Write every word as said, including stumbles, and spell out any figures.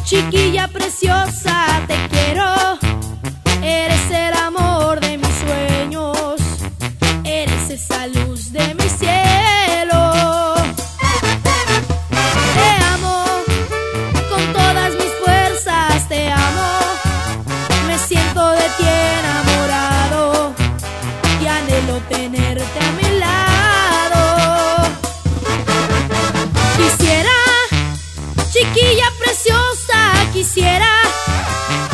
Chiquilla preciosa, te quiero. Eres el amor de mis sueños, eres esa luz de mi cielo. Te amo con todas mis fuerzas, te amo. Me siento de ti enamorado y anhelo tenerte a mi lado. Quisiera, chiquilla preciosa, quisiera